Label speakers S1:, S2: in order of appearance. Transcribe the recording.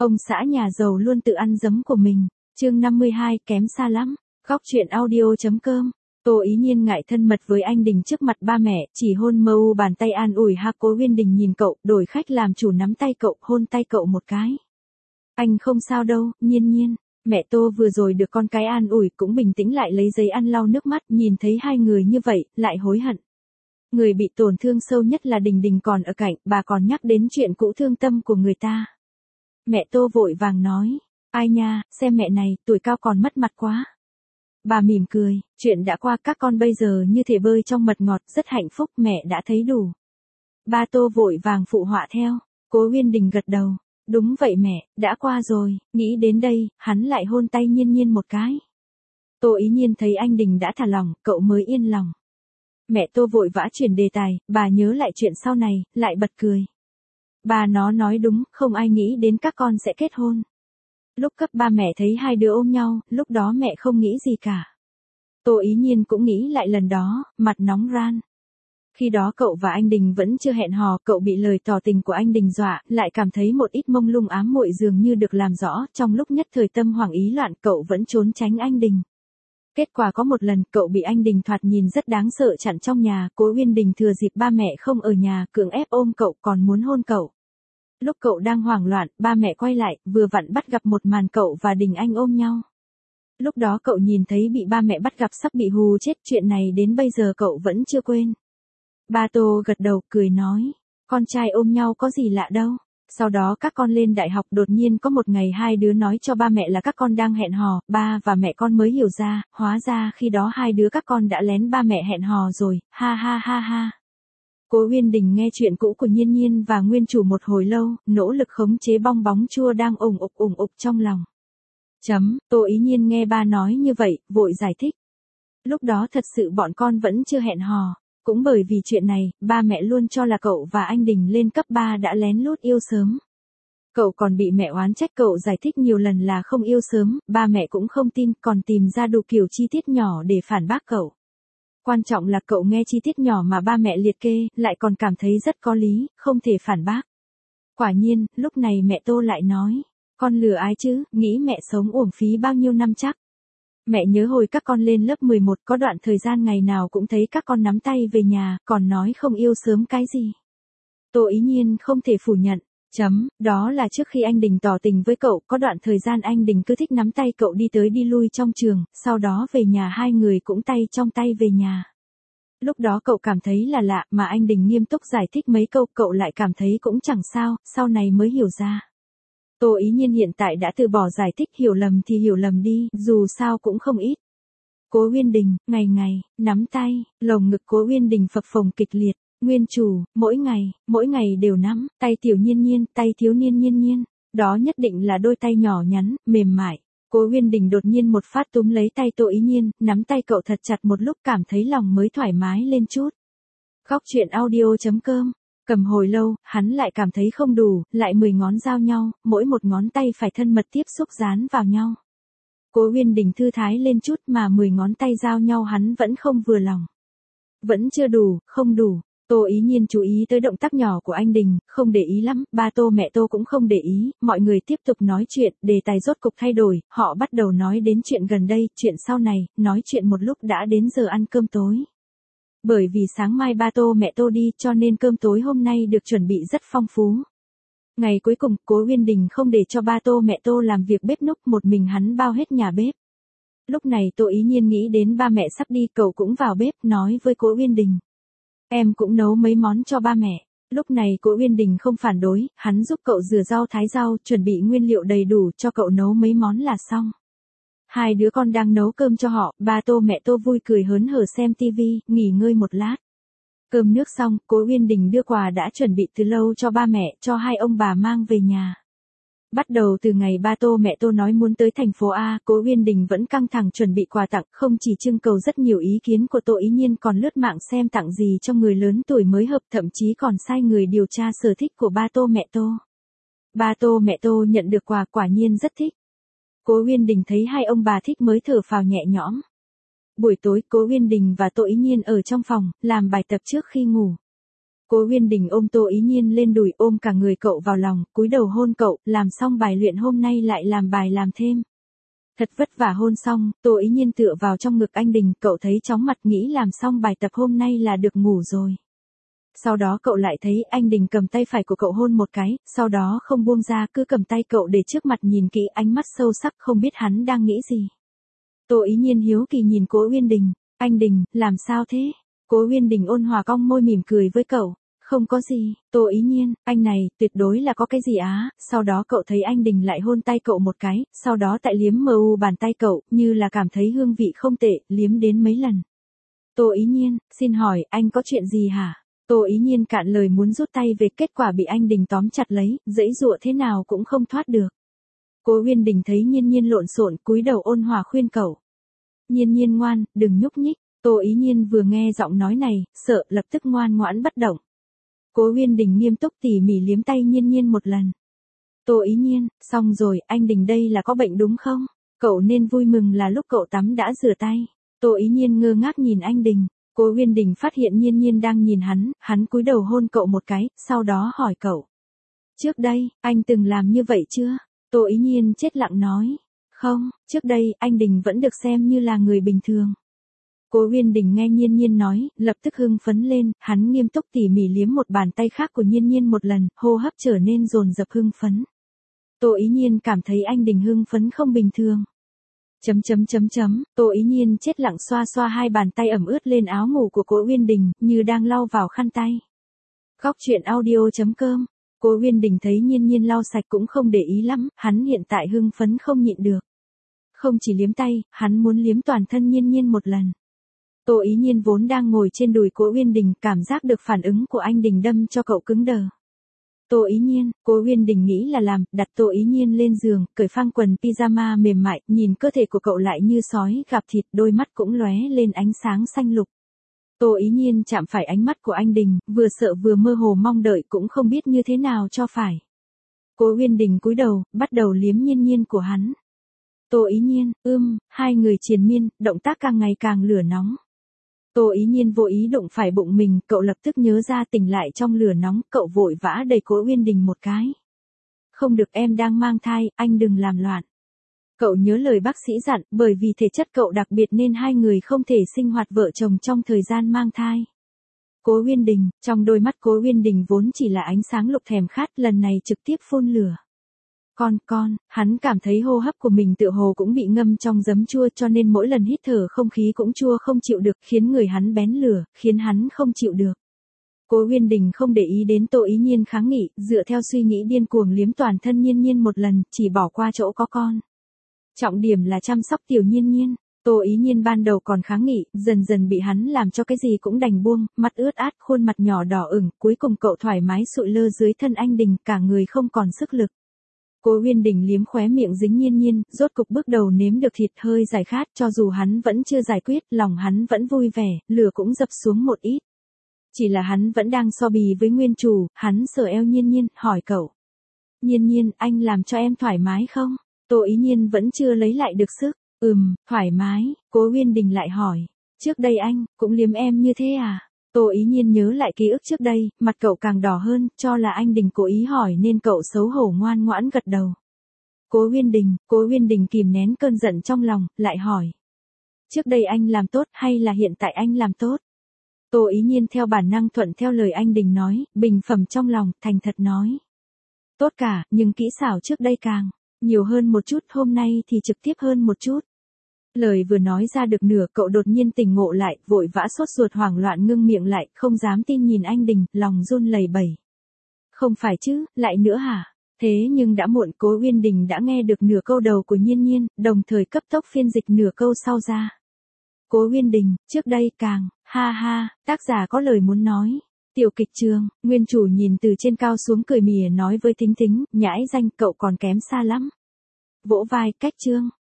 S1: Ông xã nhà giàu luôn tự ăn giấm của mình. Chương 52, kém xa lắm. Góc truyện audio.com. Tô Ý Nhiên ngại thân mật với anh Đình trước mặt ba mẹ, chỉ hôn mơ u bàn tay an ủi ha. Cố Uyên Đình nhìn cậu, đổi khách làm chủ nắm tay cậu, hôn tay cậu một cái. Anh không sao đâu, Nhiên Nhiên. Mẹ Tô vừa rồi được con cái an ủi cũng bình tĩnh lại, lấy giấy ăn lau nước mắt, nhìn thấy hai người như vậy, lại hối hận. Người bị tổn thương sâu nhất là Đình Đình còn ở cạnh, bà còn nhắc đến chuyện cũ thương tâm của người ta. Mẹ Tô vội vàng nói, ai nha, xem mẹ này, tuổi cao còn mất mặt quá. Bà mỉm cười, chuyện đã qua, các con bây giờ như thể bơi trong mật ngọt, rất hạnh phúc, mẹ đã thấy đủ. Ba Tô vội vàng phụ họa theo, Cố Uyên Đình gật đầu, đúng vậy mẹ, đã qua rồi. Nghĩ đến đây, hắn lại hôn tay Nhiên Nhiên một cái. Tô Ý Nhiên thấy anh Đình đã thả lỏng, cậu mới yên lòng. Mẹ Tô vội vã chuyển đề tài, bà nhớ lại chuyện sau này, lại bật cười. Bà nó nói đúng, không ai nghĩ đến các con sẽ kết hôn. Lúc cấp 3 mẹ thấy hai đứa ôm nhau, lúc đó mẹ không nghĩ gì cả. Tô Ý Nhiên cũng nghĩ lại lần đó, mặt nóng ran. Khi đó cậu và anh Đình vẫn chưa hẹn hò, cậu bị lời tỏ tình của anh Đình dọa, lại cảm thấy một ít mông lung ám muội dường như được làm rõ, trong lúc nhất thời tâm hoảng ý loạn cậu vẫn trốn tránh anh Đình. Kết quả có một lần cậu bị anh Đình thoạt nhìn rất đáng sợ chặn trong nhà, Cố Uyên Đình thừa dịp ba mẹ không ở nhà cưỡng ép ôm cậu còn muốn hôn cậu. Lúc cậu đang hoảng loạn, ba mẹ quay lại, vừa vặn bắt gặp một màn cậu và Đình Anh ôm nhau. Lúc đó cậu nhìn thấy bị ba mẹ bắt gặp sắp bị hù chết, chuyện này đến bây giờ cậu vẫn chưa quên. Ba Tô gật đầu, cười nói, con trai ôm nhau có gì lạ đâu. Sau đó các con lên đại học, đột nhiên có một ngày hai đứa nói cho ba mẹ là các con đang hẹn hò, ba và mẹ con mới hiểu ra, hóa ra khi đó hai đứa các con đã lén ba mẹ hẹn hò rồi, ha ha ha ha. Cố Uyên Đình nghe chuyện cũ của Nhiên Nhiên và nguyên chủ một hồi lâu, nỗ lực khống chế bong bóng chua đang ủng ục trong lòng. Tô Ý Nhiên nghe ba nói như vậy, vội giải thích. Lúc đó thật sự bọn con vẫn chưa hẹn hò. Cũng bởi vì chuyện này, ba mẹ luôn cho là cậu và anh Đình lên cấp 3 đã lén lút yêu sớm. Cậu còn bị mẹ oán trách, cậu giải thích nhiều lần là không yêu sớm, ba mẹ cũng không tin, còn tìm ra đủ kiểu chi tiết nhỏ để phản bác cậu. Quan trọng là cậu nghe chi tiết nhỏ mà ba mẹ liệt kê, lại còn cảm thấy rất có lý, không thể phản bác. Quả nhiên, lúc này mẹ Tô lại nói, con lừa ai chứ, nghĩ mẹ sống uổng phí bao nhiêu năm chắc. Mẹ nhớ hồi các con lên lớp 11 có đoạn thời gian ngày nào cũng thấy các con nắm tay về nhà, còn nói không yêu sớm cái gì. Tô Ý Nhiên không thể phủ nhận. Đó là trước khi anh Đình tỏ tình với cậu, có đoạn thời gian anh Đình cứ thích nắm tay cậu đi tới đi lui trong trường, sau đó về nhà hai người cũng tay trong tay về nhà. Lúc đó cậu cảm thấy là lạ, mà anh Đình nghiêm túc giải thích mấy câu, cậu lại cảm thấy cũng chẳng sao, sau này mới hiểu ra. Tô Ý Nhiên hiện tại đã từ bỏ giải thích, hiểu lầm thì hiểu lầm đi, dù sao cũng không ít. Cố Uyên Đình, ngày ngày, nắm tay, lồng ngực Cố Uyên Đình phập phồng kịch liệt. Nguyên chủ, mỗi ngày đều nắm, tay tiểu Nhiên Nhiên, tay thiếu niên Nhiên Nhiên. Đó nhất định là đôi tay nhỏ nhắn, mềm mại. Cố Uyên Đình đột nhiên một phát túm lấy tay Tô Ý Nhiên, nắm tay cậu thật chặt một lúc, cảm thấy lòng mới thoải mái lên chút. Góc truyện audio.com. Cầm hồi lâu, hắn lại cảm thấy không đủ, lại 10 ngón giao nhau, mỗi một ngón tay phải thân mật tiếp xúc dán vào nhau. Cố Uyên Đình thư thái lên chút mà 10 ngón tay giao nhau hắn vẫn không vừa lòng. Vẫn chưa đủ, không đủ. Tô Ý Nhiên chú ý tới động tác nhỏ của anh Đình, không để ý lắm, ba Tô mẹ Tô cũng không để ý, mọi người tiếp tục nói chuyện, đề tài rốt cục thay đổi, họ bắt đầu nói đến chuyện gần đây, chuyện sau này, nói chuyện một lúc đã đến giờ ăn cơm tối. Bởi vì sáng mai ba Tô mẹ Tô đi cho nên cơm tối hôm nay được chuẩn bị rất phong phú. Ngày cuối cùng, Cố Uyên Đình không để cho ba Tô mẹ Tô làm việc bếp núc, một mình hắn bao hết nhà bếp. Lúc này Tô Ý Nhiên nghĩ đến ba mẹ sắp đi, cậu cũng vào bếp, nói với Cố Uyên Đình. Em cũng nấu mấy món cho ba mẹ. Lúc này Cố Uyên Đình không phản đối, hắn giúp cậu rửa rau thái rau, chuẩn bị nguyên liệu đầy đủ cho cậu nấu mấy món là xong. Hai đứa con đang nấu cơm cho họ, ba Tô mẹ Tô vui cười hớn hở xem tivi, nghỉ ngơi một lát. Cơm nước xong, Cố Uyên Đình đưa quà đã chuẩn bị từ lâu cho ba mẹ, cho hai ông bà mang về nhà. Bắt đầu từ ngày ba Tô mẹ Tô nói muốn tới thành phố A, Cố Uyên Đình vẫn căng thẳng chuẩn bị quà tặng, không chỉ trưng cầu rất nhiều ý kiến của Tô Ý Nhiên còn lướt mạng xem tặng gì cho người lớn tuổi mới hợp, thậm chí còn sai người điều tra sở thích của ba Tô mẹ Tô. Ba Tô mẹ Tô nhận được quà quả nhiên rất thích. Cố Uyên Đình thấy hai ông bà thích mới thở phào nhẹ nhõm. Buổi tối Cố Uyên Đình và Tô Ý Nhiên ở trong phòng, làm bài tập trước khi ngủ. Cố Uyên Đình ôm Tô Ý Nhiên lên đùi, ôm cả người cậu vào lòng, cúi đầu hôn cậu, làm xong bài luyện hôm nay lại làm bài làm thêm. Thật vất vả hôn xong, Tô Ý Nhiên tựa vào trong ngực anh Đình, cậu thấy chóng mặt nghĩ làm xong bài tập hôm nay là được ngủ rồi. Sau đó cậu lại thấy anh Đình cầm tay phải của cậu hôn một cái, sau đó không buông ra, cứ cầm tay cậu để trước mặt nhìn kỹ, ánh mắt sâu sắc không biết hắn đang nghĩ gì. Tô Ý Nhiên hiếu kỳ nhìn Cố Uyên Đình, anh Đình, làm sao thế? Cố Uyên Đình ôn hòa cong môi mỉm cười với cậu. Không có gì, Tô Ý Nhiên, anh này, tuyệt đối là có cái gì á, sau đó cậu thấy anh Đình lại hôn tay cậu một cái, sau đó tại liếm bàn tay cậu, như là cảm thấy hương vị không tệ, liếm đến mấy lần. Tô Ý Nhiên, xin hỏi, anh có chuyện gì hả? Tô Ý Nhiên cạn lời muốn rút tay về, kết quả bị anh Đình tóm chặt lấy, giãy giụa thế nào cũng không thoát được. Cố Uyên Đình thấy Nhiên Nhiên lộn xộn, cúi đầu ôn hòa khuyên cậu. Nhiên Nhiên ngoan, đừng nhúc nhích. Tô Ý Nhiên vừa nghe giọng nói này, sợ, lập tức ngoan ngoãn bất động. Cố Uyên Đình nghiêm túc tỉ mỉ liếm tay Nhiên Nhiên một lần. Tô Ý Nhiên, xong rồi, anh Đình đây là có bệnh đúng không? Cậu nên vui mừng là lúc cậu tắm đã rửa tay. Tô Ý Nhiên ngơ ngác nhìn anh Đình. Cố Uyên Đình phát hiện Nhiên Nhiên đang nhìn hắn cúi đầu hôn cậu một cái, sau đó hỏi cậu. Trước đây, anh từng làm như vậy chưa? Tô Ý Nhiên chết lặng nói. Không, trước đây, anh Đình vẫn được xem như là người bình thường. Cố Uyên Đình nghe Nhiên Nhiên nói, lập tức hưng phấn lên, hắn nghiêm túc tỉ mỉ liếm một bàn tay khác của Nhiên Nhiên một lần, hô hấp trở nên dồn dập hưng phấn. Tô Ý Nhiên cảm thấy anh Đình hưng phấn không bình thường. Tô Ý Nhiên chết lặng xoa xoa hai bàn tay ẩm ướt lên áo ngủ của Cố Uyên Đình, như đang lau vào khăn tay. Góc truyện audio.com. Cố Uyên Đình thấy Nhiên Nhiên lau sạch cũng không để ý lắm, hắn hiện tại hưng phấn không nhịn được. Không chỉ liếm tay, hắn muốn liếm toàn thân Nhiên Nhiên một lần. Tô Ý Nhiên vốn đang ngồi trên đùi Cố Uyên Đình, cảm giác được phản ứng của anh Đình đâm cho cậu cứng đờ. Tô Ý Nhiên, Cố Uyên Đình nghĩ là làm, đặt Tô Ý Nhiên lên giường, cởi phăng quần pyjama mềm mại, nhìn cơ thể của cậu lại như sói gặp thịt, đôi mắt cũng lóe lên ánh sáng xanh lục. Tô Ý Nhiên chạm phải ánh mắt của anh Đình, vừa sợ vừa mơ hồ mong đợi cũng không biết như thế nào cho phải. Cố Uyên Đình cúi đầu, bắt đầu liếm Nhiên Nhiên của hắn. Tô Ý Nhiên, hai người triền miên, động tác càng ngày càng lửa nóng. Tô Ý Nhiên vô ý đụng phải bụng mình, cậu lập tức nhớ ra tỉnh lại trong lửa nóng, cậu vội vã đẩy Cố Uyên Đình một cái. Không được, em đang mang thai, anh đừng làm loạn. Cậu nhớ lời bác sĩ dặn, bởi vì thể chất cậu đặc biệt nên hai người không thể sinh hoạt vợ chồng trong thời gian mang thai. Cố Uyên Đình, trong đôi mắt Cố Uyên Đình vốn chỉ là ánh sáng lục thèm khát, lần này trực tiếp phun lửa. Hắn cảm thấy hô hấp của mình tựa hồ cũng bị ngâm trong giấm chua, cho nên mỗi lần hít thở không khí cũng chua không chịu được, khiến người hắn bén lửa, khiến hắn không chịu được. Cố Uyên Đình không để ý đến Tô Ý Nhiên kháng nghị, dựa theo suy nghĩ điên cuồng liếm toàn thân Nhiên Nhiên một lần, chỉ bỏ qua chỗ có con. Trọng điểm là chăm sóc tiểu Nhiên Nhiên. Tô Ý Nhiên ban đầu còn kháng nghị, dần dần bị hắn làm cho cái gì cũng đành buông, mắt ướt át, khuôn mặt nhỏ đỏ ửng, cuối cùng cậu thoải mái sụi lơ dưới thân anh Đình, cả người không còn sức lực. Cố Uyên Đình liếm khóe miệng dính Nhiên Nhiên, rốt cục bước đầu nếm được thịt, hơi giải khát, cho dù hắn vẫn chưa giải quyết, lòng hắn vẫn vui vẻ, lửa cũng dập xuống một ít. Chỉ là hắn vẫn đang so bì với nguyên chủ, hắn sờ eo Nhiên Nhiên, hỏi cậu. Nhiên Nhiên, anh làm cho em thoải mái không? Tô Ý Nhiên vẫn chưa lấy lại được sức. Thoải mái, Cố Uyên Đình lại hỏi. Trước đây anh, cũng liếm em như thế à? Tô Ý Nhiên nhớ lại ký ức trước đây, mặt cậu càng đỏ hơn, cho là anh Đình cố ý hỏi nên cậu xấu hổ ngoan ngoãn gật đầu. Cố Uyên Đình kìm nén cơn giận trong lòng, lại hỏi. Trước đây anh làm tốt hay là hiện tại anh làm tốt? Tô Ý Nhiên theo bản năng thuận theo lời anh Đình nói, bình phẩm trong lòng, thành thật nói. Tốt cả, nhưng kỹ xảo trước đây càng nhiều hơn một chút, hôm nay thì trực tiếp hơn một chút. Lời vừa nói ra được nửa, cậu đột nhiên tỉnh ngộ lại, vội vã sốt ruột hoảng loạn ngưng miệng lại, không dám tin nhìn anh Đình, lòng run lẩy bẩy. Không phải chứ, lại nữa hả? Thế nhưng đã muộn, Cố Uyên Đình đã nghe được nửa câu đầu của Nhiên Nhiên, đồng thời cấp tốc phiên dịch nửa câu sau ra. Cố Uyên Đình, trước đây càng, ha ha, tác giả có lời muốn nói. Tiểu kịch trường, nguyên chủ nhìn từ trên cao xuống cười mỉa nói với Thính Thính, nhãi danh cậu còn kém xa lắm. Vỗ vai, cách chương.